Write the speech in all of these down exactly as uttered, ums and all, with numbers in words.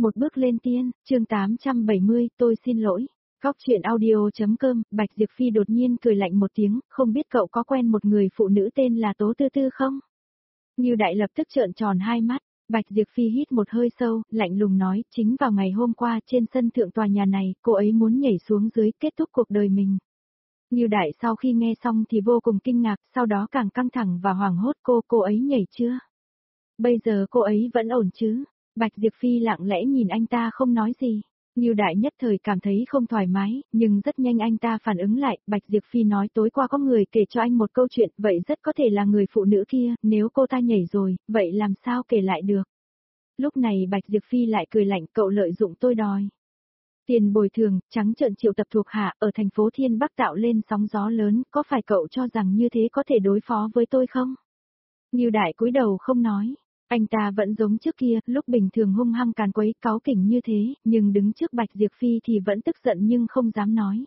Một bước lên tiên, chương tám trăm bảy mươi, tôi xin lỗi. Góc chuyện audio.com, Bạch Diệp Phi đột nhiên cười lạnh một tiếng, không biết cậu có quen một người phụ nữ tên là Tố Tư Tư không? Ngưu Đại lập tức trợn tròn hai mắt, Bạch Diệp Phi hít một hơi sâu, lạnh lùng nói, chính vào ngày hôm qua trên sân thượng tòa nhà này, cô ấy muốn nhảy xuống dưới kết thúc cuộc đời mình. Ngưu Đại sau khi nghe xong thì vô cùng kinh ngạc, sau đó càng căng thẳng và hoảng hốt cô, cô ấy nhảy chưa? Bây giờ cô ấy vẫn ổn chứ? Bạch Diệp Phi lặng lẽ nhìn anh ta không nói gì. Ngưu Đại nhất thời cảm thấy không thoải mái, nhưng rất nhanh anh ta phản ứng lại, Bạch Diệp Phi nói tối qua có người kể cho anh một câu chuyện, vậy rất có thể là người phụ nữ kia, nếu cô ta nhảy rồi, vậy làm sao kể lại được? Lúc này Bạch Diệp Phi lại cười lạnh, cậu lợi dụng tôi đòi tiền bồi thường, trắng trợn triệu tập thuộc hạ ở thành phố Thiên Bắc tạo lên sóng gió lớn, có phải cậu cho rằng như thế có thể đối phó với tôi không? Ngưu Đại cúi đầu không nói. Anh ta vẫn giống trước kia, lúc bình thường hung hăng càn quấy, cáu kỉnh như thế, nhưng đứng trước Bạch Diệp Phi thì vẫn tức giận nhưng không dám nói.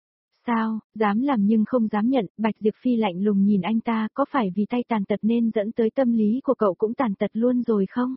Sao, dám làm nhưng không dám nhận, Bạch Diệp Phi lạnh lùng nhìn anh ta, có phải vì tay tàn tật nên dẫn tới tâm lý của cậu cũng tàn tật luôn rồi không?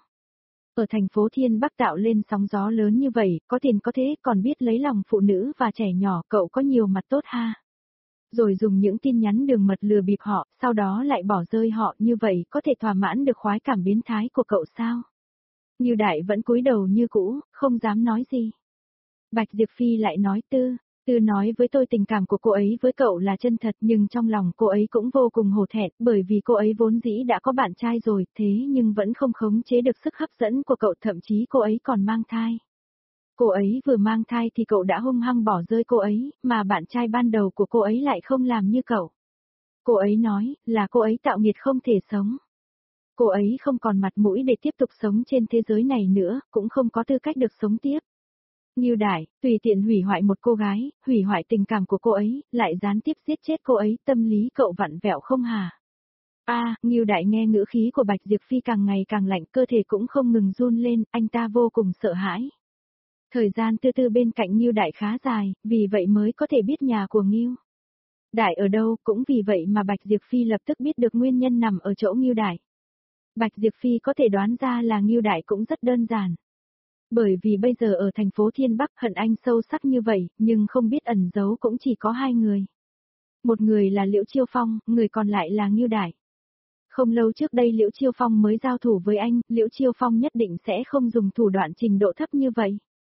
Ở thành phố Thiên Bắc tạo lên sóng gió lớn như vậy, có tiền có thế, còn biết lấy lòng phụ nữ và trẻ nhỏ, cậu có nhiều mặt tốt ha. Rồi dùng những tin nhắn đường mật lừa bịp họ, sau đó lại bỏ rơi họ, như vậy có thể thỏa mãn được khoái cảm biến thái của cậu sao? Ngưu Đại vẫn cúi đầu như cũ, không dám nói gì. Bạch Diệp Phi lại nói Tư, Tư nói với tôi tình cảm của cô ấy với cậu là chân thật, nhưng trong lòng cô ấy cũng vô cùng hổ thẹn, bởi vì cô ấy vốn dĩ đã có bạn trai rồi, thế nhưng vẫn không khống chế được sức hấp dẫn của cậu, thậm chí cô ấy còn mang thai. Cô ấy vừa mang thai thì cậu đã hung hăng bỏ rơi cô ấy, mà bạn trai ban đầu của cô ấy lại không làm như cậu. Cô ấy nói, là cô ấy tạo nghiệt không thể sống. Cô ấy không còn mặt mũi để tiếp tục sống trên thế giới này nữa, cũng không có tư cách được sống tiếp. Ngưu Đại, tùy tiện hủy hoại một cô gái, hủy hoại tình cảm của cô ấy, lại gián tiếp giết chết cô ấy, tâm lý cậu vặn vẹo không hả? A, à, Ngưu Đại nghe ngữ khí của Bạch Diệp Phi càng ngày càng lạnh, cơ thể cũng không ngừng run lên, anh ta vô cùng sợ hãi. Thời gian Tư Tư bên cạnh Ngưu Đại khá dài, vì vậy mới có thể biết nhà của Ngưu Đại ở đâu, cũng vì vậy mà Bạch Diệp Phi lập tức biết được nguyên nhân nằm ở chỗ Ngưu Đại. Bạch Diệp Phi có thể đoán ra là Ngưu Đại cũng rất đơn giản. Bởi vì bây giờ ở thành phố Thiên Bắc hận anh sâu sắc như vậy, nhưng không biết ẩn giấu cũng chỉ có hai người. Một người là Liễu Chiêu Phong, người còn lại là Ngưu Đại. Không lâu trước đây Liễu Chiêu Phong mới giao thủ với anh, Liễu Chiêu Phong nhất định sẽ không dùng thủ đoạn trình độ thấp như vậy.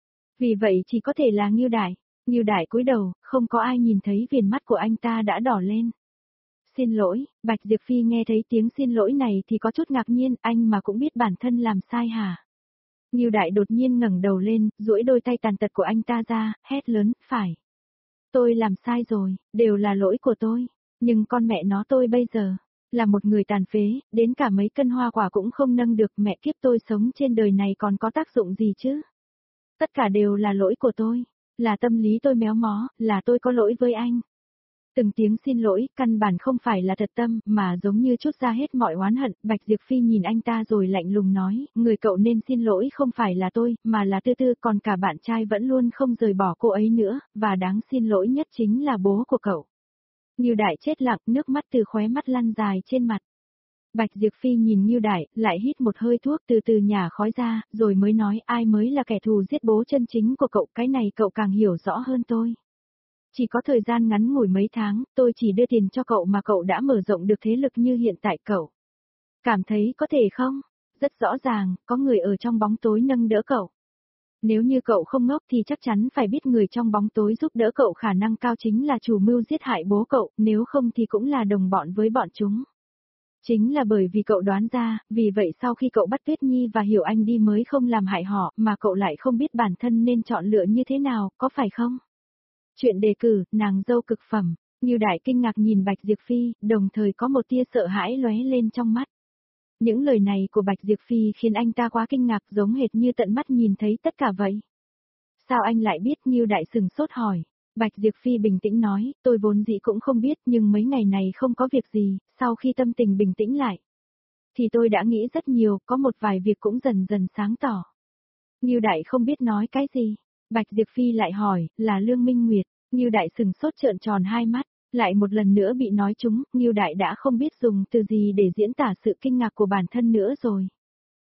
Vì vậy chỉ có thể là Ngưu Đại. Ngưu Đại cúi đầu, không có ai nhìn thấy viền mắt của anh ta đã đỏ lên. Xin lỗi, Bạch Diệp Phi nghe thấy tiếng xin lỗi này thì có chút ngạc nhiên, anh mà cũng biết bản thân làm sai hả? Ngưu Đại đột nhiên ngẩng đầu lên, duỗi đôi tay tàn tật của anh ta ra, hét lớn, phải. Tôi làm sai rồi, đều là lỗi của tôi, nhưng con mẹ nó tôi bây giờ, là một người tàn phế, đến cả mấy cân hoa quả cũng không nâng được, mẹ kiếp tôi sống trên đời này còn có tác dụng gì chứ? Tất cả đều là lỗi của tôi, là tâm lý tôi méo mó, là tôi có lỗi với anh. Từng tiếng xin lỗi, căn bản không phải là thật tâm, mà giống như trút ra hết mọi oán hận, Bạch Diệp Phi nhìn anh ta rồi lạnh lùng nói, người cậu nên xin lỗi không phải là tôi, mà là Tư Tư, còn cả bạn trai vẫn luôn không rời bỏ cô ấy nữa, và đáng xin lỗi nhất chính là bố của cậu. Ngưu Đại chết lặng, nước mắt từ khóe mắt lăn dài trên mặt. Bạch Diệp Phi nhìn Ngưu Đại, lại hít một hơi thuốc từ từ nhả khói ra, rồi mới nói ai mới là kẻ thù giết bố chân chính của cậu, cái này cậu càng hiểu rõ hơn tôi. Chỉ có thời gian ngắn ngủi mấy tháng, tôi chỉ đưa tiền cho cậu mà cậu đã mở rộng được thế lực như hiện tại cậu. Cảm thấy có thể không? Rất rõ ràng, có người ở trong bóng tối nâng đỡ cậu. Nếu như cậu không ngốc thì chắc chắn phải biết người trong bóng tối giúp đỡ cậu khả năng cao chính là chủ mưu giết hại bố cậu, nếu không thì cũng là đồng bọn với bọn chúng. Chính là bởi vì cậu đoán ra, vì vậy sau khi cậu bắt Tuyết Nhi và Hiểu Anh đi mới không làm hại họ, mà cậu lại không biết bản thân nên chọn lựa như thế nào, có phải không? Chuyện đề cử, nàng dâu cực phẩm, Ngưu Đại kinh ngạc nhìn Bạch Diệp Phi, đồng thời có một tia sợ hãi lóe lên trong mắt. Những lời này của Bạch Diệp Phi khiến anh ta quá kinh ngạc, giống hệt như tận mắt nhìn thấy tất cả vậy. Sao anh lại biết? Ngưu Đại sừng sốt hỏi. Bạch Diệp Phi bình tĩnh nói, tôi vốn dĩ cũng không biết, nhưng mấy ngày này không có việc gì, sau khi tâm tình bình tĩnh lại, thì tôi đã nghĩ rất nhiều, có một vài việc cũng dần dần sáng tỏ. Ngưu Đại không biết nói cái gì. Bạch Diệp Phi lại hỏi, là Lương Minh Nguyệt. Ngưu Đại sừng sốt trợn tròn hai mắt, lại một lần nữa bị nói trúng, Ngưu Đại đã không biết dùng từ gì để diễn tả sự kinh ngạc của bản thân nữa rồi.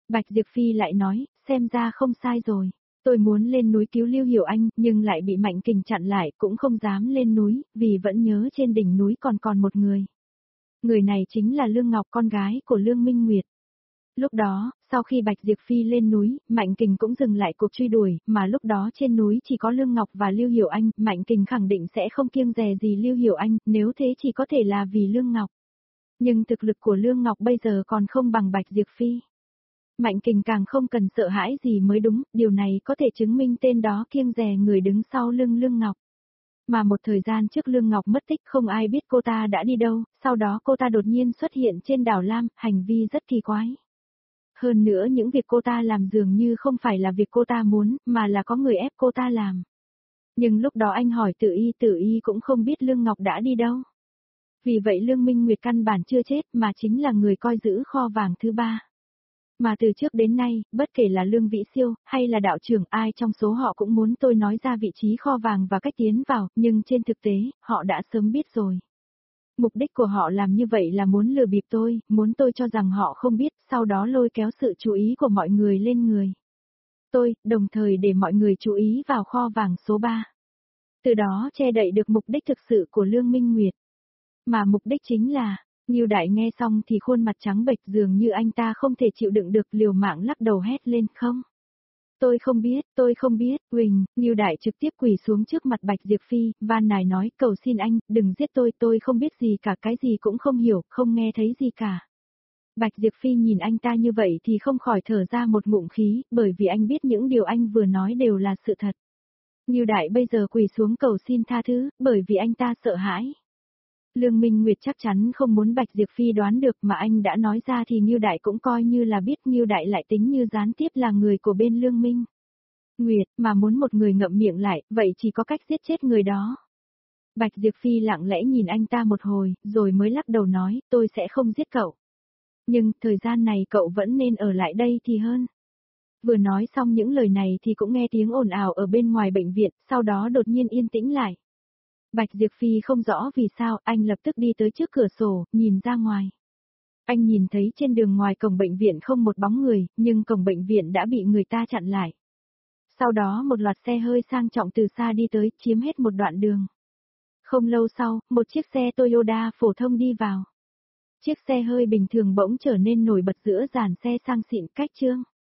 Bạch Diệp Phi lại nói, xem ra không sai rồi. Tôi muốn lên núi cứu Lưu Hiểu Anh, nhưng lại bị Mạnh Kình chặn lại, cũng không dám lên núi, vì vẫn nhớ trên đỉnh núi còn còn một người. Người này chính là Lương Ngọc, con gái của Lương Minh Nguyệt. Lúc đó, sau khi Bạch Diệp Phi lên núi, Mạnh Kình cũng dừng lại cuộc truy đuổi, mà lúc đó trên núi chỉ có Lương Ngọc và Lưu Hiểu Anh, Mạnh Kình khẳng định sẽ không kiêng dè gì Lưu Hiểu Anh, nếu thế chỉ có thể là vì Lương Ngọc. Nhưng thực lực của Lương Ngọc bây giờ còn không bằng Bạch Diệp Phi. Mạnh Kình càng không cần sợ hãi gì mới đúng, điều này có thể chứng minh tên đó kiêng dè người đứng sau lưng Lương Ngọc. Mà một thời gian trước Lương Ngọc mất tích không ai biết cô ta đã đi đâu, sau đó cô ta đột nhiên xuất hiện trên đảo Lam, hành vi rất kỳ quái. Hơn nữa những việc cô ta làm dường như không phải là việc cô ta muốn, mà là có người ép cô ta làm. Nhưng lúc đó anh hỏi Tử Y, Tử Y cũng không biết Lương Ngọc đã đi đâu. Vì vậy Lương Minh Nguyệt căn bản chưa chết mà chính là người coi giữ kho vàng thứ ba. Mà từ trước đến nay, bất kể là Lương Vĩ Siêu, hay là đạo trưởng ai trong số họ cũng muốn tôi nói ra vị trí kho vàng và cách tiến vào, nhưng trên thực tế, họ đã sớm biết rồi. Mục đích của họ làm như vậy là muốn lừa bịp tôi, muốn tôi cho rằng họ không biết, sau đó lôi kéo sự chú ý của mọi người lên người. Tôi, đồng thời để mọi người chú ý vào kho vàng số ba. Từ đó che đậy được mục đích thực sự của Lương Minh Nguyệt. Mà mục đích chính là, Ngưu Đại nghe xong thì khuôn mặt trắng bệch dường như anh ta không thể chịu đựng được, liều mạng lắc đầu hét lên, không. Tôi không biết, tôi không biết, Quỳnh, Ngưu Đại trực tiếp quỳ xuống trước mặt Bạch Diệp Phi, van nài nói, cầu xin anh, đừng giết tôi, tôi không biết gì cả, cái gì cũng không hiểu, không nghe thấy gì cả. Bạch Diệp Phi nhìn anh ta như vậy thì không khỏi thở ra một ngụm khí, bởi vì anh biết những điều anh vừa nói đều là sự thật. Ngưu Đại bây giờ quỳ xuống cầu xin tha thứ, bởi vì anh ta sợ hãi. Lương Minh Nguyệt chắc chắn không muốn Bạch Diệp Phi đoán được, mà anh đã nói ra thì Ngưu Đại cũng coi như là biết. Ngưu Đại lại tính như gián tiếp là người của bên Lương Minh Nguyệt, mà muốn một người ngậm miệng lại, vậy chỉ có cách giết chết người đó. Bạch Diệp Phi lặng lẽ nhìn anh ta một hồi, rồi mới lắc đầu nói, tôi sẽ không giết cậu. Nhưng, thời gian này cậu vẫn nên ở lại đây thì hơn. Vừa nói xong những lời này thì cũng nghe tiếng ồn ào ở bên ngoài bệnh viện, sau đó đột nhiên yên tĩnh lại. Bạch Diệp Phi không rõ vì sao, anh lập tức đi tới trước cửa sổ, nhìn ra ngoài. Anh nhìn thấy trên đường ngoài cổng bệnh viện không một bóng người, nhưng cổng bệnh viện đã bị người ta chặn lại. Sau đó một loạt xe hơi sang trọng từ xa đi tới, chiếm hết một đoạn đường. Không lâu sau, một chiếc xe Toyota phổ thông đi vào. Chiếc xe hơi bình thường bỗng trở nên nổi bật giữa dàn xe sang xịn. Cách chương